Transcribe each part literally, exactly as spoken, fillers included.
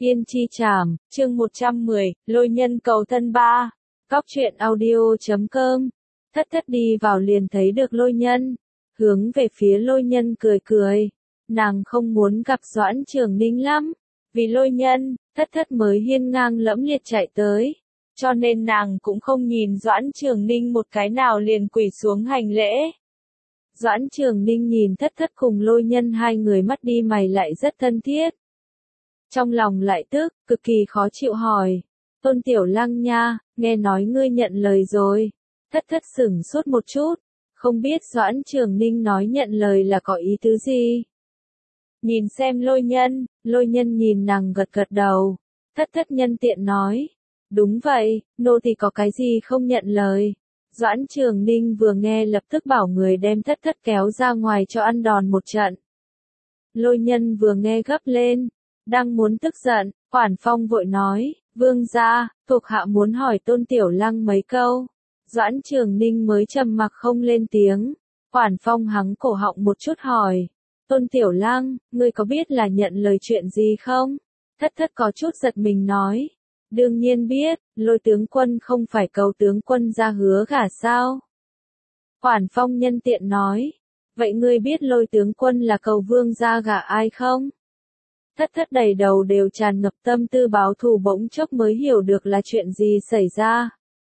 Yên chi trảm, chương một trăm mười, lôi nhân cầu thân ba. Cóc truyện audio chấm com. Thất thất đi vào liền thấy được lôi nhân. Hướng về phía lôi nhân cười cười. Nàng không muốn gặp Doãn Trường Ninh lắm. Vì lôi nhân, thất thất mới hiên ngang lẫm liệt chạy tới. Cho nên nàng cũng không nhìn Doãn Trường Ninh một cái nào liền quỳ xuống hành lễ. Doãn Trường Ninh nhìn thất thất cùng lôi nhân hai người mắt đi mày lại rất thân thiết. Trong lòng lại tức, cực kỳ khó chịu hỏi. Tôn Tiểu Lăng nha, nghe nói ngươi nhận lời rồi. Thất thất sửng sốt một chút. Không biết Doãn Trường Ninh nói nhận lời là có ý tứ gì. Nhìn xem lôi nhân, lôi nhân nhìn nàng gật gật đầu. Thất thất nhân tiện nói. Đúng vậy, nô thì có cái gì không nhận lời. Doãn Trường Ninh vừa nghe lập tức bảo người đem thất thất kéo ra ngoài cho ăn đòn một trận. Lôi nhân vừa nghe gấp lên. Đang muốn tức giận, Quản Phong vội nói, vương gia, thuộc hạ muốn hỏi Tôn Tiểu Lăng mấy câu. Doãn Trường Ninh mới trầm mặc không lên tiếng. Quản Phong hắng cổ họng một chút hỏi, Tôn Tiểu Lăng, ngươi có biết là nhận lời chuyện gì không? Thất thất có chút giật mình nói, đương nhiên biết, lôi tướng quân không phải cầu tướng quân ra hứa gả sao? Quản Phong nhân tiện nói, vậy ngươi biết lôi tướng quân là cầu vương gia gả ai không? Thất thất đầy đầu đều tràn ngập tâm tư báo thù bỗng chốc mới hiểu được là chuyện gì xảy ra.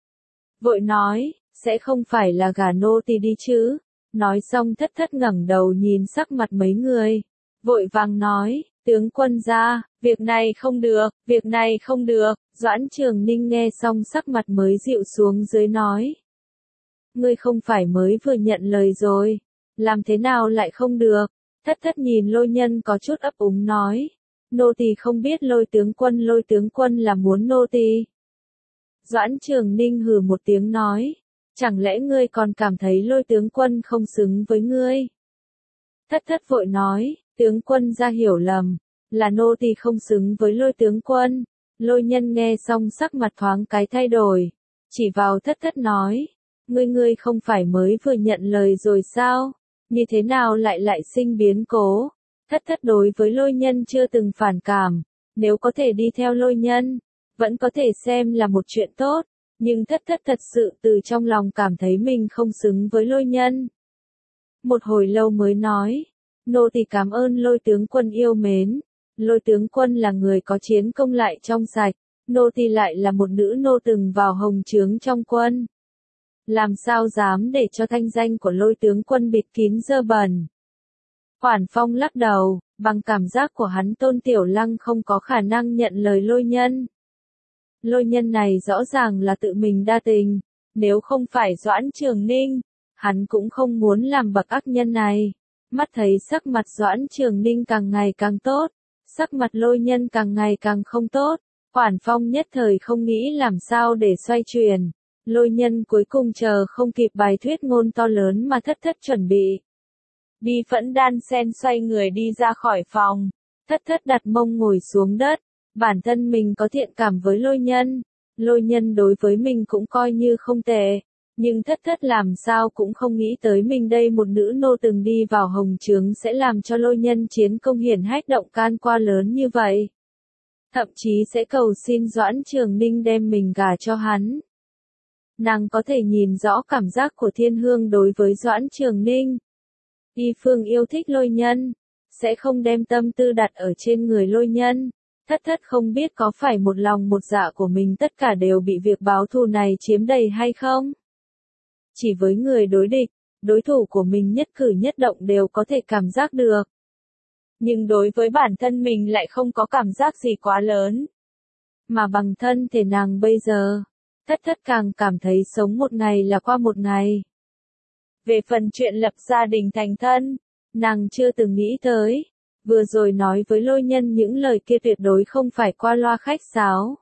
Vội nói, sẽ không phải là gả nô tỳ đi chứ. Nói xong thất thất ngẩng đầu nhìn sắc mặt mấy người. Vội vàng nói, tướng quân gia, việc này không được, việc này không được. Doãn Trường Ninh nghe xong sắc mặt mới dịu xuống dưới nói. Ngươi không phải mới vừa nhận lời rồi, làm thế nào lại không được? Thất thất nhìn lôi nhân có chút ấp úng nói. Nô tỳ không biết lôi tướng quân lôi tướng quân là muốn nô tỳ. Doãn Trường Ninh hừ một tiếng nói. Chẳng lẽ ngươi còn cảm thấy lôi tướng quân không xứng với ngươi? Thất thất vội nói, tướng quân ra hiểu lầm, là nô tỳ không xứng với lôi tướng quân. Lôi nhân nghe xong sắc mặt thoáng cái thay đổi. Chỉ vào thất thất nói. Ngươi ngươi không phải mới vừa nhận lời rồi sao? Như thế nào lại lại sinh biến cố? Thất thất đối với lôi nhân chưa từng phản cảm. Nếu có thể đi theo lôi nhân, vẫn có thể xem là một chuyện tốt. Nhưng thất thất thật sự từ trong lòng cảm thấy mình không xứng với lôi nhân. Một hồi lâu mới nói. Nô tỳ cảm ơn lôi tướng quân yêu mến. Lôi tướng quân là người có chiến công lại trong sạch. Nô tỳ lại là một nữ nô từng vào hồng trướng trong quân. Làm sao dám để cho thanh danh của lôi tướng quân bịt kín dơ bẩn. Quản Phong lắc đầu, bằng cảm giác của hắn Tôn Tiểu Lăng không có khả năng nhận lời lôi nhân. Lôi nhân này rõ ràng là tự mình đa tình, nếu không phải Doãn Trường Ninh, hắn cũng không muốn làm bậc ác nhân này. Mắt thấy sắc mặt Doãn Trường Ninh càng ngày càng tốt, sắc mặt lôi nhân càng ngày càng không tốt, Quản Phong nhất thời không nghĩ làm sao để xoay chuyển. Lôi nhân cuối cùng chờ không kịp bài thuyết ngôn to lớn mà thất thất chuẩn bị. Bi phẫn đan sen xoay người đi ra khỏi phòng. Thất thất đặt mông ngồi xuống đất. Bản thân mình có thiện cảm với lôi nhân. Lôi nhân đối với mình cũng coi như không tệ. Nhưng thất thất làm sao cũng không nghĩ tới mình đây một nữ nô từng đi vào hồng trướng sẽ làm cho lôi nhân chiến công hiển hách động can qua lớn như vậy. Thậm chí sẽ cầu xin Doãn Trường Ninh đem mình gả cho hắn. Nàng có thể nhìn rõ cảm giác của Thiên Hương đối với Doãn Trường Ninh. Y Phương yêu thích lôi nhân, sẽ không đem tâm tư đặt ở trên người lôi nhân. Thất thất không biết có phải một lòng một dạ của mình tất cả đều bị việc báo thù này chiếm đầy hay không? Chỉ với người đối địch, đối thủ của mình nhất cử nhất động đều có thể cảm giác được. Nhưng đối với bản thân mình lại không có cảm giác gì quá lớn. Mà bằng thân thể nàng bây giờ, thất thất càng cảm thấy sống một ngày là qua một ngày. Về phần chuyện lập gia đình thành thân, nàng chưa từng nghĩ tới. Vừa rồi nói với lôi nhân những lời kia tuyệt đối không phải qua loa khách sáo,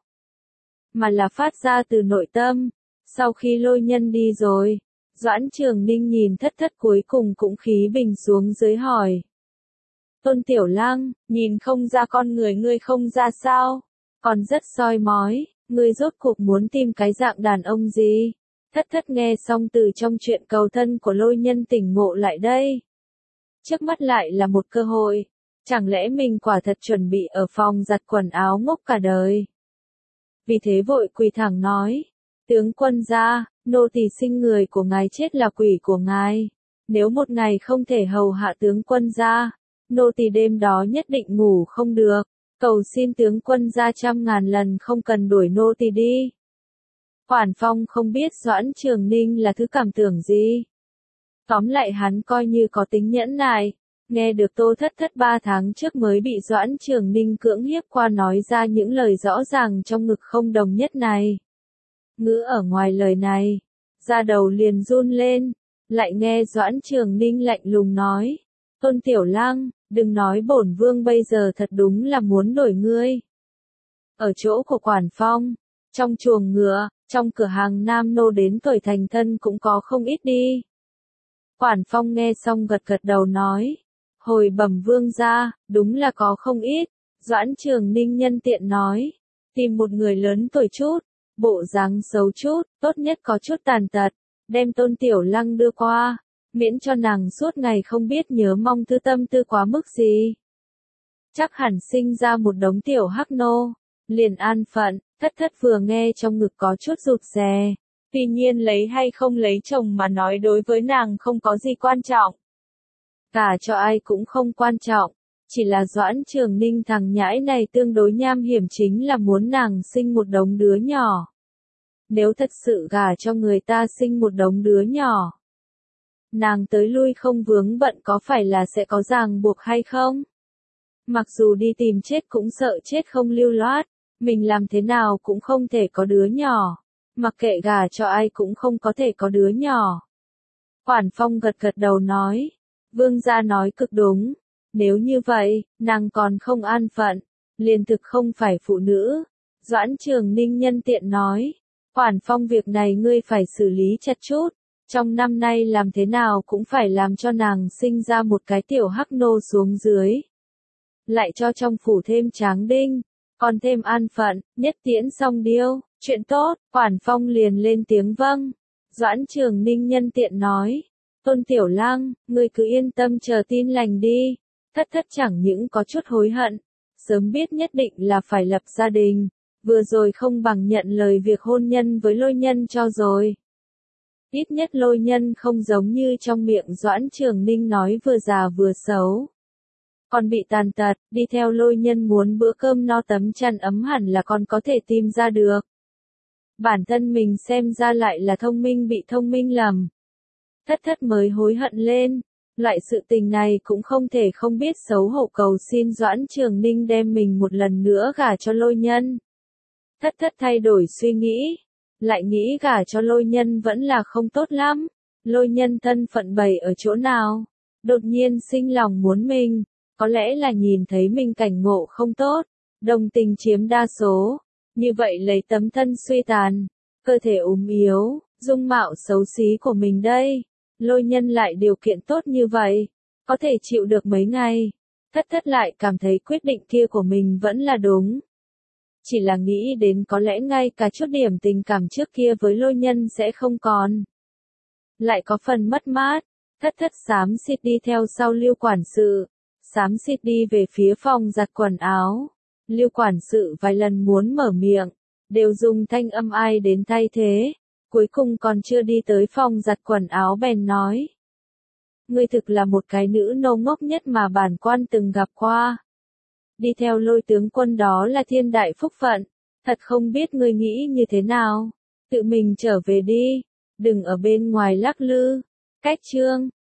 mà là phát ra từ nội tâm. Sau khi lôi nhân đi rồi, Doãn Trường Ninh nhìn thất thất cuối cùng cũng khí bình xuống dưới hỏi. Tôn Tiểu Lăng, nhìn không ra con người ngươi không ra sao, còn rất soi mói, ngươi rốt cuộc muốn tìm cái dạng đàn ông gì? Thất thất nghe xong từ trong chuyện cầu thân của lôi nhân tỉnh ngộ lại đây. Trước mắt lại là một cơ hội. Chẳng lẽ mình quả thật chuẩn bị ở phòng giặt quần áo ngốc cả đời? Vì thế vội quỳ thẳng nói, tướng quân gia, nô tỳ sinh người của ngài chết là quỷ của ngài. Nếu một ngày không thể hầu hạ tướng quân gia, nô tỳ đêm đó nhất định ngủ không được. Cầu xin tướng quân gia trăm ngàn lần không cần đuổi nô tỳ đi. Quản Phong không biết Doãn Trường Ninh là thứ cảm tưởng gì. Tóm lại hắn coi như có tính nhẫn nại. Nghe được Tô Thất Thất ba tháng trước mới bị Doãn Trường Ninh cưỡng hiếp qua nói ra những lời rõ ràng trong ngực không đồng nhất này. Ngữ ở ngoài lời này, da đầu liền run lên, lại nghe Doãn Trường Ninh lạnh lùng nói, Tôn Tiểu Lăng, đừng nói bổn vương bây giờ thật đúng là muốn đổi ngươi. Ở chỗ của Quản Phong, trong chuồng ngựa, trong cửa hàng nam nô đến tuổi thành thân cũng có không ít đi. Quản Phong nghe xong gật gật đầu nói, hồi bẩm vương gia, đúng là có không ít. Doãn Trường Ninh nhân tiện nói, tìm một người lớn tuổi chút, bộ dáng xấu chút, tốt nhất có chút tàn tật, đem Tôn Tiểu Lăng đưa qua, miễn cho nàng suốt ngày không biết nhớ mong tư tâm tư quá mức gì. Chắc hẳn sinh ra một đống tiểu hắc nô, liền an phận. Thất Thất vừa nghe trong ngực có chút rụt rè. Tuy nhiên lấy hay không lấy chồng mà nói đối với nàng không có gì quan trọng. Cả cho ai cũng không quan trọng. Chỉ là Doãn Trường Ninh thằng nhãi này tương đối nham hiểm chính là muốn nàng sinh một đống đứa nhỏ. Nếu thật sự gả cho người ta sinh một đống đứa nhỏ, nàng tới lui không vướng bận có phải là sẽ có ràng buộc hay không? Mặc dù đi tìm chết cũng sợ chết không lưu loát, mình làm thế nào cũng không thể có đứa nhỏ, mặc kệ gả cho ai cũng không có thể có đứa nhỏ. Quản Phong gật gật đầu nói, vương gia nói cực đúng, nếu như vậy, nàng còn không an phận, liền thực không phải phụ nữ. Doãn Trường Ninh nhân tiện nói, Quản Phong việc này ngươi phải xử lý chặt chút, trong năm nay làm thế nào cũng phải làm cho nàng sinh ra một cái tiểu hắc nô xuống dưới. Lại cho trong phủ thêm tráng đinh, còn thêm an phận, nhất tiễn song điêu, chuyện tốt. Quản Phong liền lên tiếng vâng. Doãn Trường Ninh nhân tiện nói, Tôn Tiểu Lăng, ngươi cứ yên tâm chờ tin lành đi. Thất Thất chẳng những có chút hối hận, sớm biết nhất định là phải lập gia đình, vừa rồi không bằng nhận lời việc hôn nhân với Lôi Nhân cho rồi. Ít nhất Lôi Nhân không giống như trong miệng Doãn Trường Ninh nói vừa già vừa xấu. Còn bị tàn tật, đi theo Lôi Nhân muốn bữa cơm no tấm chăn ấm hẳn là còn có thể tìm ra được. Bản thân mình xem ra lại là thông minh bị thông minh lầm. Thất Thất mới hối hận lên, loại sự tình này cũng không thể không biết xấu hổ cầu xin Doãn Trường Ninh đem mình một lần nữa gả cho Lôi Nhân. Thất Thất thay đổi suy nghĩ, lại nghĩ gả cho Lôi Nhân vẫn là không tốt lắm. Lôi Nhân thân phận bày ở chỗ nào? Đột nhiên sinh lòng muốn mình, có lẽ là nhìn thấy mình cảnh ngộ không tốt, đồng tình chiếm đa số, như vậy lấy tấm thân suy tàn, cơ thể ốm yếu, dung mạo xấu xí của mình đây, Lôi Nhân lại điều kiện tốt như vậy, có thể chịu được mấy ngày. Thất Thất lại cảm thấy quyết định kia của mình vẫn là đúng. Chỉ là nghĩ đến có lẽ ngay cả chút điểm tình cảm trước kia với Lôi Nhân sẽ không còn. Lại có phần mất mát, Thất Thất xám xịt đi theo sau Lưu quản sự, xám xịt đi về phía phòng giặt quần áo. Lưu quản sự vài lần muốn mở miệng, đều dùng thanh âm ai đến thay thế, cuối cùng còn chưa đi tới phòng giặt quần áo bèn nói. Ngươi thực là một cái nữ nô ngốc nhất mà bản quan từng gặp qua. Đi theo Lôi tướng quân đó là thiên đại phúc phận, thật không biết ngươi nghĩ như thế nào, tự mình trở về đi, đừng ở bên ngoài lắc lư. Cách chương